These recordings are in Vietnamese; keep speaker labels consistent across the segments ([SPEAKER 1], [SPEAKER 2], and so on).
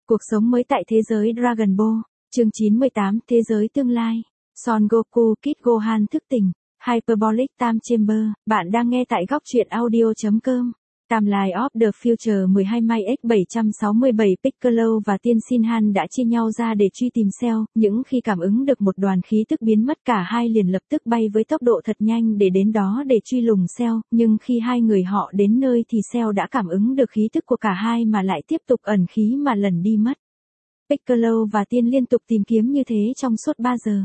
[SPEAKER 1] Cuộc sống mới tại thế giới Dragon Ball, chương 98, thế giới tương lai. Son Goku Kid Gohan thức tỉnh, Hyperbolic Time Chamber, bạn đang nghe tại góc truyện audio.com. Timeline of the Future 12 May X767 Piccolo và Tiên Shinhan đã chia nhau ra để truy tìm Cell, những khi cảm ứng được một đoàn khí tức biến mất cả hai liền lập tức bay với tốc độ thật nhanh để đến đó để truy lùng Cell, nhưng khi hai người họ đến nơi thì Cell đã cảm ứng được khí tức của cả hai mà lại tiếp tục ẩn khí mà lẩn đi mất. Piccolo và Tiên liên tục tìm kiếm như thế trong suốt 3 giờ.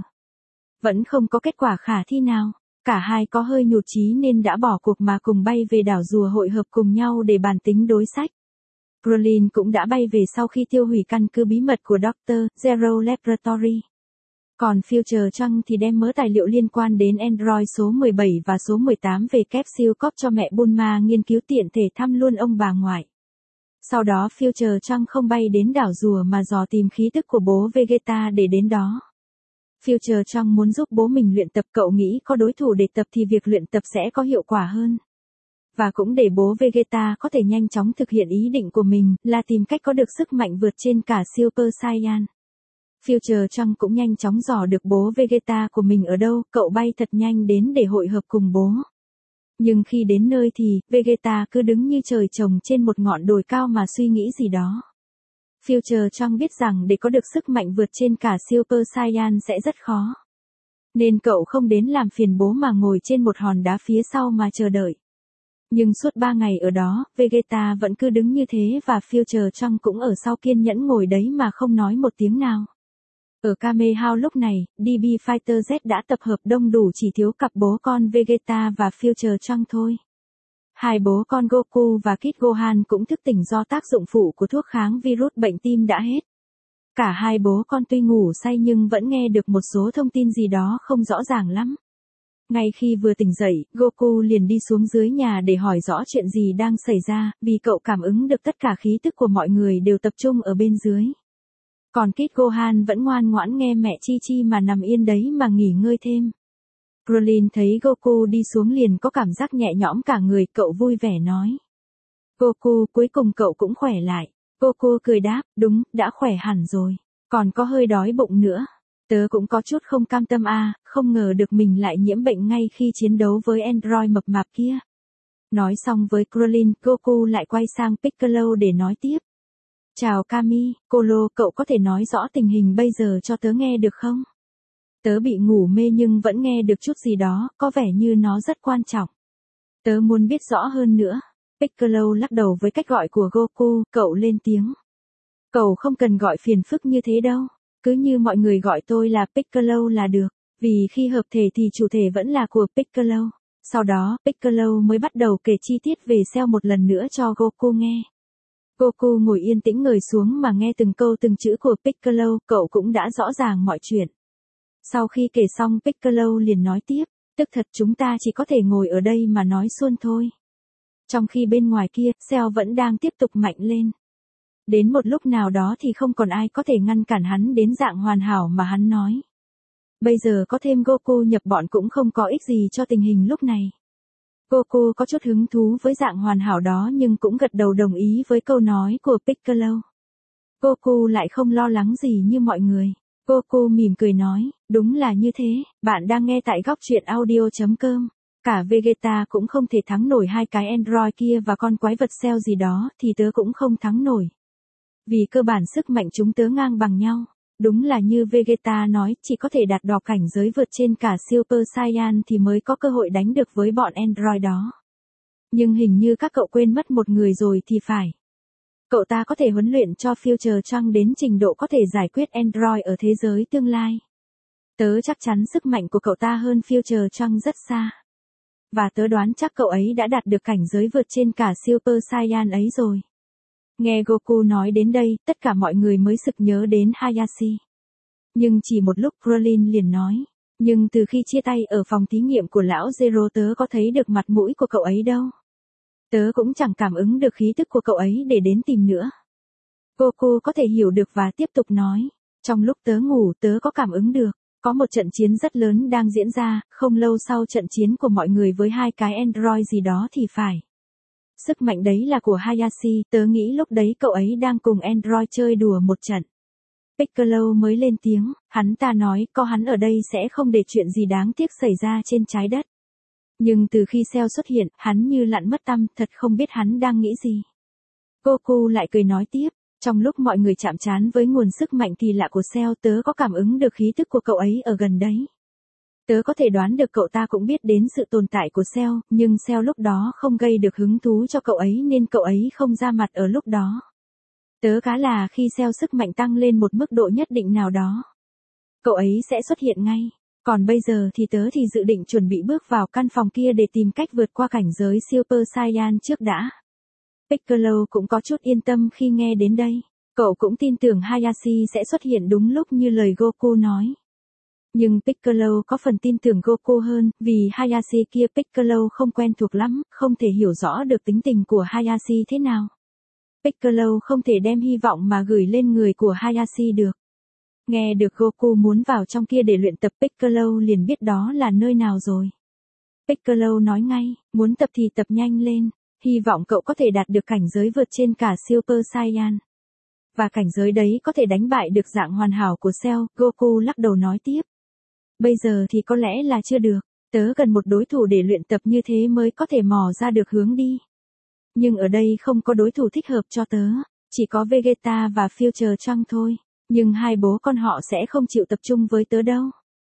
[SPEAKER 1] Vẫn không có kết quả khả thi nào. Cả hai có hơi nhụt chí nên đã bỏ cuộc mà cùng bay về đảo rùa hội hợp cùng nhau để bàn tính đối sách. Krillin cũng đã bay về sau khi tiêu hủy căn cứ bí mật của Dr. Zero Laboratory. Còn Future Trunks thì đem mớ tài liệu liên quan đến Android số 17 và số 18 về Capsule Corp cho mẹ Bulma nghiên cứu tiện thể thăm luôn ông bà ngoại. Sau đó Future Trunks không bay đến đảo rùa mà dò tìm khí tức của bố Vegeta để đến đó. Future Trunks muốn giúp bố mình luyện tập, cậu nghĩ có đối thủ để tập thì việc luyện tập sẽ có hiệu quả hơn. Và cũng để bố Vegeta có thể nhanh chóng thực hiện ý định của mình là tìm cách có được sức mạnh vượt trên cả Super Saiyan. Future Trunks cũng nhanh chóng dò được bố Vegeta của mình ở đâu, cậu bay thật nhanh đến để hội hợp cùng bố. Nhưng khi đến nơi thì, Vegeta cứ đứng như trời trồng trên một ngọn đồi cao mà suy nghĩ gì đó. Future Trunks biết rằng để có được sức mạnh vượt trên cả Super Saiyan sẽ rất khó. Nên cậu không đến làm phiền bố mà ngồi trên một hòn đá phía sau mà chờ đợi. Nhưng suốt 3 ngày ở đó, Vegeta vẫn cứ đứng như thế và Future Trunks cũng ở sau kiên nhẫn ngồi đấy mà không nói một tiếng nào. Ở Kame House lúc này, DB Fighter Z đã tập hợp đông đủ, chỉ thiếu cặp bố con Vegeta và Future Trunks thôi. Hai bố con Goku và Kid Gohan cũng thức tỉnh do tác dụng phụ của thuốc kháng virus bệnh tim đã hết. Cả hai bố con tuy ngủ say nhưng vẫn nghe được một số thông tin gì đó không rõ ràng lắm. Ngay khi vừa tỉnh dậy, Goku liền đi xuống dưới nhà để hỏi rõ chuyện gì đang xảy ra, vì cậu cảm ứng được tất cả khí tức của mọi người đều tập trung ở bên dưới. Còn Kid Gohan vẫn ngoan ngoãn nghe mẹ Chi Chi mà nằm yên đấy mà nghỉ ngơi thêm. Krillin thấy Goku đi xuống liền có cảm giác nhẹ nhõm cả người, cậu vui vẻ nói. Goku, cuối cùng cậu cũng khỏe lại. Goku cười đáp, đúng, đã khỏe hẳn rồi. Còn có hơi đói bụng nữa. Tớ cũng có chút không cam tâm không ngờ được mình lại nhiễm bệnh ngay khi chiến đấu với Android mập mạp kia. Nói xong với Krillin, Goku lại quay sang Piccolo để nói tiếp. Chào Kami, Colo, cậu có thể nói rõ tình hình bây giờ cho tớ nghe được không? Tớ bị ngủ mê nhưng vẫn nghe được chút gì đó, có vẻ như nó rất quan trọng. Tớ muốn biết rõ hơn nữa. Piccolo lắc đầu với cách gọi của Goku, cậu lên tiếng. Cậu không cần gọi phiền phức như thế đâu, cứ như mọi người gọi tôi là Piccolo là được, vì khi hợp thể thì chủ thể vẫn là của Piccolo. Sau đó, Piccolo mới bắt đầu kể chi tiết về Cell một lần nữa cho Goku nghe. Goku ngồi yên tĩnh ngồi xuống mà nghe từng câu từng chữ của Piccolo, cậu cũng đã rõ ràng mọi chuyện. Sau khi kể xong Piccolo liền nói tiếp, tức thật chúng ta chỉ có thể ngồi ở đây mà nói suôn thôi. Trong khi bên ngoài kia, Cell vẫn đang tiếp tục mạnh lên. Đến một lúc nào đó thì không còn ai có thể ngăn cản hắn đến dạng hoàn hảo mà hắn nói. Bây giờ có thêm Goku nhập bọn cũng không có ích gì cho tình hình lúc này. Goku có chút hứng thú với dạng hoàn hảo đó nhưng cũng gật đầu đồng ý với câu nói của Piccolo. Goku lại không lo lắng gì như mọi người. Goku mỉm cười nói, đúng là như thế, bạn đang nghe tại góc truyện audio.com. Cả Vegeta cũng không thể thắng nổi hai cái Android kia và con quái vật Cell gì đó thì tớ cũng không thắng nổi. Vì cơ bản sức mạnh chúng tớ ngang bằng nhau. Đúng là như Vegeta nói, chỉ có thể đạt đo cảnh giới vượt trên cả Super Saiyan thì mới có cơ hội đánh được với bọn Android đó. Nhưng hình như các cậu quên mất một người rồi thì phải. Cậu ta có thể huấn luyện cho Future Trunks đến trình độ có thể giải quyết Android ở thế giới tương lai. Tớ chắc chắn sức mạnh của cậu ta hơn Future Trunks rất xa. Và tớ đoán chắc cậu ấy đã đạt được cảnh giới vượt trên cả Super Saiyan ấy rồi. Nghe Goku nói đến đây, tất cả mọi người mới sực nhớ đến Hayashi. Nhưng chỉ một lúc Krillin liền nói, nhưng từ khi chia tay ở phòng thí nghiệm của lão Zero tớ có thấy được mặt mũi của cậu ấy đâu. Tớ cũng chẳng cảm ứng được khí tức của cậu ấy để đến tìm nữa. Goku có thể hiểu được và tiếp tục nói, trong lúc tớ ngủ tớ có cảm ứng được, có một trận chiến rất lớn đang diễn ra, không lâu sau trận chiến của mọi người với hai cái Android gì đó thì phải. Sức mạnh đấy là của Hayashi, tớ nghĩ lúc đấy cậu ấy đang cùng Android chơi đùa một trận. Piccolo mới lên tiếng, hắn ta nói có hắn ở đây sẽ không để chuyện gì đáng tiếc xảy ra trên trái đất. Nhưng từ khi Cell xuất hiện, hắn như lặn mất tăm, thật không biết hắn đang nghĩ gì. Goku lại cười nói tiếp, trong lúc mọi người chạm trán với nguồn sức mạnh kỳ lạ của Cell, tớ có cảm ứng được khí tức của cậu ấy ở gần đấy. Tớ có thể đoán được cậu ta cũng biết đến sự tồn tại của Cell, nhưng Cell lúc đó không gây được hứng thú cho cậu ấy nên cậu ấy không ra mặt ở lúc đó. Tớ cá là khi Cell sức mạnh tăng lên một mức độ nhất định nào đó, cậu ấy sẽ xuất hiện ngay. Còn bây giờ thì tớ thì dự định chuẩn bị bước vào căn phòng kia để tìm cách vượt qua cảnh giới Super Saiyan trước đã. Piccolo cũng có chút yên tâm khi nghe đến đây. Cậu cũng tin tưởng Hayashi sẽ xuất hiện đúng lúc như lời Goku nói. Nhưng Piccolo có phần tin tưởng Goku hơn, vì Hayashi kia Piccolo không quen thuộc lắm, không thể hiểu rõ được tính tình của Hayashi thế nào. Piccolo không thể đem hy vọng mà gửi lên người của Hayashi được. Nghe được Goku muốn vào trong kia để luyện tập, Piccolo liền biết đó là nơi nào rồi. Piccolo nói ngay, muốn tập thì tập nhanh lên, hy vọng cậu có thể đạt được cảnh giới vượt trên cả Super Saiyan. Và cảnh giới đấy có thể đánh bại được dạng hoàn hảo của Cell. Goku lắc đầu nói tiếp. Bây giờ thì có lẽ là chưa được, tớ cần một đối thủ để luyện tập như thế mới có thể mò ra được hướng đi. Nhưng ở đây không có đối thủ thích hợp cho tớ, chỉ có Vegeta và Future Trunks thôi. Nhưng hai bố con họ sẽ không chịu tập trung với tớ đâu.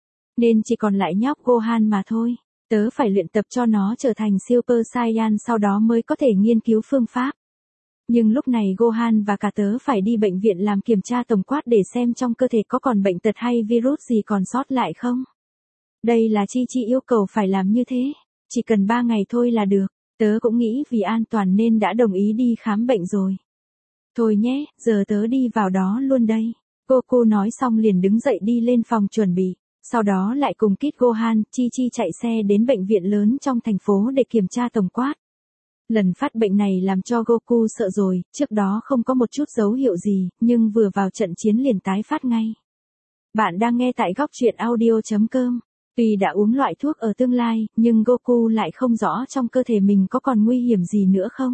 [SPEAKER 1] Nên chỉ còn lại nhóc Gohan mà thôi. Tớ phải luyện tập cho nó trở thành Super Saiyan, sau đó mới có thể nghiên cứu phương pháp. Nhưng lúc này Gohan và cả tớ phải đi bệnh viện làm kiểm tra tổng quát để xem trong cơ thể có còn bệnh tật hay virus gì còn sót lại không. Đây là Chi Chi yêu cầu phải làm như thế. Chỉ cần 3 ngày thôi là được. Tớ cũng nghĩ vì an toàn nên đã đồng ý đi khám bệnh rồi. Thôi nhé, giờ tớ đi vào đó luôn đây. Goku nói xong liền đứng dậy đi lên phòng chuẩn bị. Sau đó lại cùng Kid Gohan, Chi Chi chạy xe đến bệnh viện lớn trong thành phố để kiểm tra tổng quát. Lần phát bệnh này làm cho Goku sợ rồi, trước đó không có một chút dấu hiệu gì, nhưng vừa vào trận chiến liền tái phát ngay. Bạn đang nghe tại góc truyện audio.com. Tuy đã uống loại thuốc ở tương lai, nhưng Goku lại không rõ trong cơ thể mình có còn nguy hiểm gì nữa không.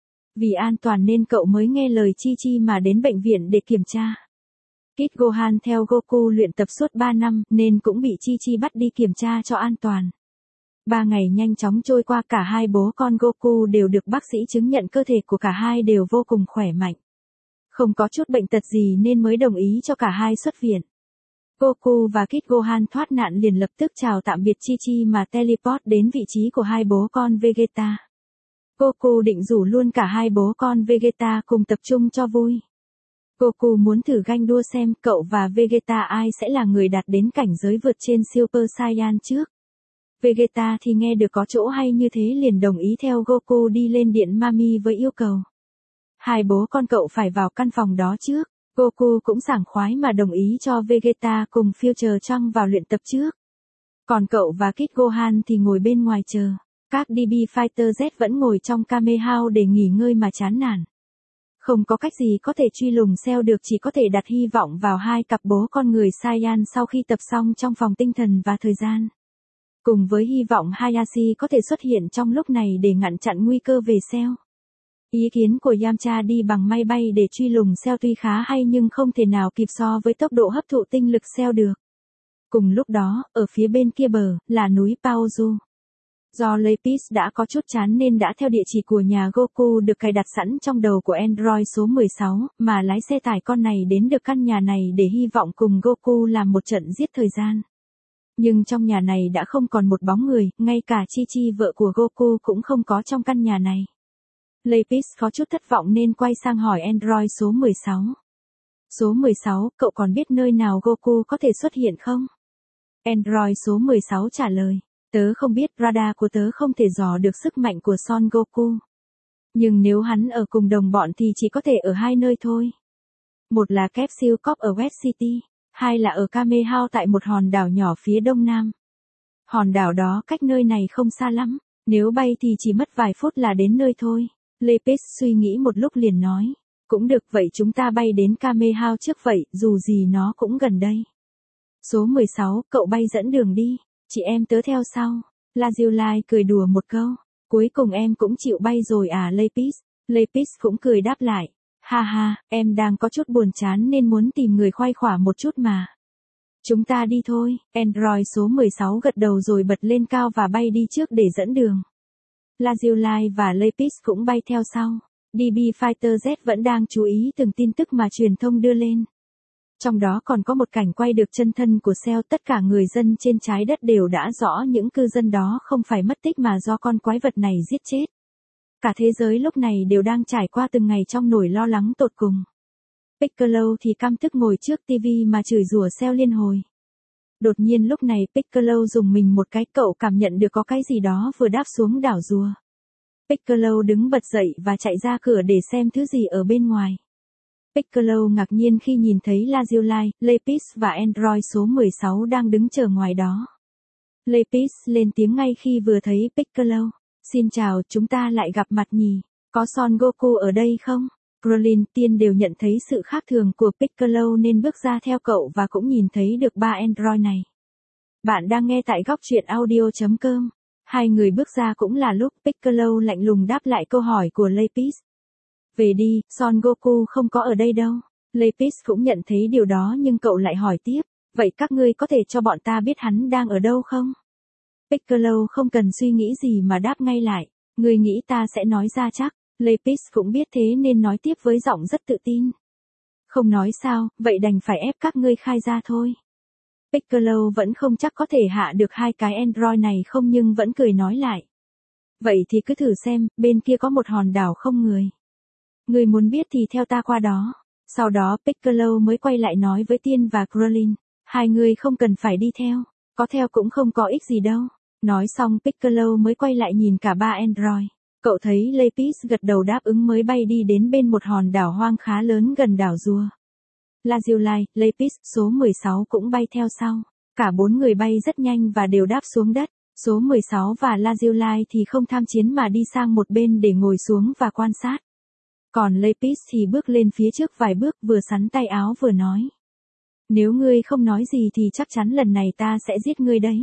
[SPEAKER 1] Vì an toàn nên cậu mới nghe lời Chi Chi mà đến bệnh viện để kiểm tra. Kid Gohan theo Goku luyện tập suốt 3 năm nên cũng bị Chi Chi bắt đi kiểm tra cho an toàn. 3 ngày nhanh chóng trôi qua, cả hai bố con Goku đều được bác sĩ chứng nhận cơ thể của cả hai đều vô cùng khỏe mạnh. Không có chút bệnh tật gì nên mới đồng ý cho cả hai xuất viện. Goku và Kid Gohan thoát nạn liền lập tức chào tạm biệt Chi Chi mà teleport đến vị trí của hai bố con Vegeta. Goku định rủ luôn cả hai bố con Vegeta cùng tập trung cho vui. Goku muốn thử ganh đua xem cậu và Vegeta ai sẽ là người đạt đến cảnh giới vượt trên Super Saiyan trước. Vegeta thì nghe được có chỗ hay như thế liền đồng ý theo Goku đi lên điện Mami với yêu cầu. Hai bố con cậu phải vào căn phòng đó trước. Goku cũng sảng khoái mà đồng ý cho Vegeta cùng Future Trunks vào luyện tập trước. Còn cậu và Kid Gohan thì ngồi bên ngoài chờ. Các DB Fighter Z vẫn ngồi trong Kame House để nghỉ ngơi mà chán nản. Không có cách gì có thể truy lùng Cell được, chỉ có thể đặt hy vọng vào hai cặp bố con người Saiyan sau khi tập xong trong phòng tinh thần và thời gian. Cùng với hy vọng Hayashi có thể xuất hiện trong lúc này để ngăn chặn nguy cơ về Cell. Ý kiến của Yamcha đi bằng máy bay để truy lùng Cell tuy khá hay nhưng không thể nào kịp so với tốc độ hấp thụ tinh lực Cell được. Cùng lúc đó, ở phía bên kia bờ, là núi Paozu. Do Lapis đã có chút chán nên đã theo địa chỉ của nhà Goku được cài đặt sẵn trong đầu của Android số 16, mà lái xe tải con này đến được căn nhà này để hy vọng cùng Goku làm một trận giết thời gian. Nhưng trong nhà này đã không còn một bóng người, ngay cả Chi Chi vợ của Goku cũng không có trong căn nhà này. Lapis có chút thất vọng nên quay sang hỏi Android số 16. Số 16, cậu còn biết nơi nào Goku có thể xuất hiện không? Android số 16 trả lời. Tớ không biết, radar của tớ không thể dò được sức mạnh của Son Goku. Nhưng nếu hắn ở cùng đồng bọn thì chỉ có thể ở hai nơi thôi. Một là Capsule Corp ở West City, hai là ở Kame House tại một hòn đảo nhỏ phía đông nam. Hòn đảo đó cách nơi này không xa lắm, nếu bay thì chỉ mất vài phút là đến nơi thôi. Lapis suy nghĩ một lúc liền nói. Cũng được, vậy chúng ta bay đến Kame House trước vậy, dù gì nó cũng gần đây. Số 16, cậu bay dẫn đường đi. Chị em tớ theo sau. La Diêu Lai cười đùa một câu. Cuối cùng em cũng chịu bay rồi à Lapis? Lapis cũng cười đáp lại. Ha ha, em đang có chút buồn chán nên muốn tìm người khoai khỏa một chút mà. Chúng ta đi thôi, Android số 16 gật đầu rồi bật lên cao và bay đi trước để dẫn đường. Lazuli và Lapis cũng bay theo sau. DB Fighter Z vẫn đang chú ý từng tin tức mà truyền thông đưa lên. Trong đó còn có một cảnh quay được chân thân của Cell, tất cả người dân trên trái đất đều đã rõ những cư dân đó không phải mất tích mà do con quái vật này giết chết. Cả thế giới lúc này đều đang trải qua từng ngày trong nỗi lo lắng tột cùng. Piccolo thì căm tức ngồi trước TV mà chửi rủa Cell liên hồi. Đột nhiên lúc này Piccolo dùng mình một cái, cậu cảm nhận được có cái gì đó vừa đáp xuống đảo rùa. Piccolo đứng bật dậy và chạy ra cửa để xem thứ gì ở bên ngoài. Piccolo ngạc nhiên khi nhìn thấy Lazuli, Lapis và Android số 16 đang đứng chờ ngoài đó. Lapis lên tiếng ngay khi vừa thấy Piccolo. Xin chào, chúng ta lại gặp mặt nhỉ? Có Son Goku ở đây không? Krillin, Tiên đều nhận thấy sự khác thường của Piccolo nên bước ra theo cậu và cũng nhìn thấy được ba Android này. Bạn đang nghe tại góc truyện audio.com. Hai người bước ra cũng là lúc Piccolo lạnh lùng đáp lại câu hỏi của Lapis. Về đi, Son Goku không có ở đây đâu. Lapis cũng nhận thấy điều đó nhưng cậu lại hỏi tiếp, vậy các ngươi có thể cho bọn ta biết hắn đang ở đâu không? Piccolo không cần suy nghĩ gì mà đáp ngay lại, ngươi nghĩ ta sẽ nói ra chắc. Lapis cũng biết thế nên nói tiếp với giọng rất tự tin. Không nói sao, vậy đành phải ép các ngươi khai ra thôi. Piccolo vẫn không chắc có thể hạ được hai cái Android này không nhưng vẫn cười nói lại. Vậy thì cứ thử xem, bên kia có một hòn đảo không người. Người muốn biết thì theo ta qua đó. Sau đó Piccolo mới quay lại nói với Tiên và Krillin. Hai người không cần phải đi theo. Có theo cũng không có ích gì đâu. Nói xong Piccolo mới quay lại nhìn cả ba Android. Cậu thấy Lapis gật đầu đáp ứng mới bay đi đến bên một hòn đảo hoang khá lớn gần đảo rùa. Lazuli, Lapis, số 16 cũng bay theo sau. Cả bốn người bay rất nhanh và đều đáp xuống đất. Số 16 và Lazuli thì không tham chiến mà đi sang một bên để ngồi xuống và quan sát. Còn Lapis thì bước lên phía trước vài bước vừa xắn tay áo vừa nói. Nếu ngươi không nói gì thì chắc chắn lần này ta sẽ giết ngươi đấy.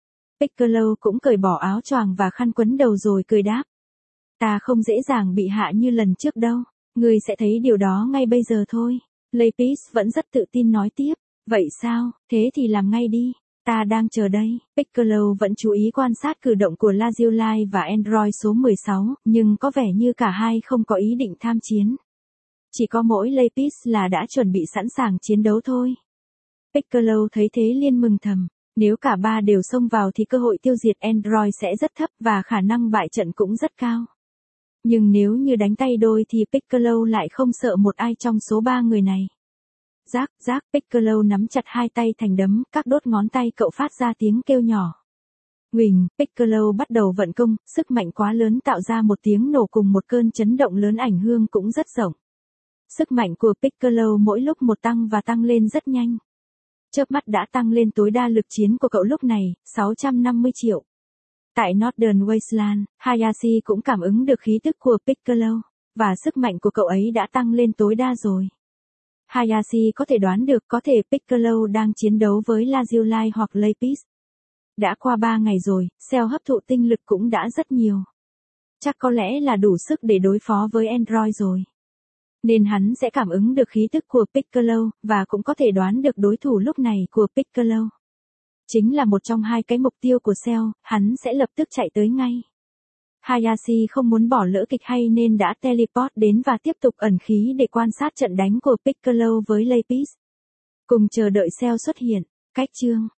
[SPEAKER 1] Piccolo cũng cởi bỏ áo choàng và khăn quấn đầu rồi cười đáp. Ta không dễ dàng bị hạ như lần trước đâu, ngươi sẽ thấy điều đó ngay bây giờ thôi. Lapis vẫn rất tự tin nói tiếp, vậy sao, thế thì làm ngay đi, ta đang chờ đây. Piccolo vẫn chú ý quan sát cử động của Lazuli và Android số 16, nhưng có vẻ như cả hai không có ý định tham chiến. Chỉ có mỗi Lapis là đã chuẩn bị sẵn sàng chiến đấu thôi. Piccolo thấy thế liền mừng thầm, nếu cả ba đều xông vào thì cơ hội tiêu diệt Android sẽ rất thấp và khả năng bại trận cũng rất cao. Nhưng nếu như đánh tay đôi thì Piccolo lại không sợ một ai trong số ba người này. Rác, Piccolo nắm chặt hai tay thành đấm, các đốt ngón tay cậu phát ra tiếng kêu nhỏ. Huỳnh, Piccolo bắt đầu vận công, sức mạnh quá lớn tạo ra một tiếng nổ cùng một cơn chấn động lớn ảnh hưởng cũng rất rộng. Sức mạnh của Piccolo mỗi lúc một tăng và tăng lên rất nhanh. Chớp mắt đã tăng lên tối đa lực chiến của cậu lúc này, 650 triệu. Tại Northern Wasteland, Hayashi cũng cảm ứng được khí tức của Piccolo, và sức mạnh của cậu ấy đã tăng lên tối đa rồi. Hayashi có thể đoán được có thể Piccolo đang chiến đấu với Lazuli hoặc Lapis. Đã qua 3 ngày rồi, Cell hấp thụ tinh lực cũng đã rất nhiều. Chắc có lẽ là đủ sức để đối phó với Android rồi. Nên hắn sẽ cảm ứng được khí tức của Piccolo, và cũng có thể đoán được đối thủ lúc này của Piccolo. Chính là một trong hai cái mục tiêu của Cell, hắn sẽ lập tức chạy tới ngay. Hayashi không muốn bỏ lỡ kịch hay nên đã teleport đến và tiếp tục ẩn khí để quan sát trận đánh của Piccolo với Lapis. Cùng chờ đợi Cell xuất hiện. Cách chương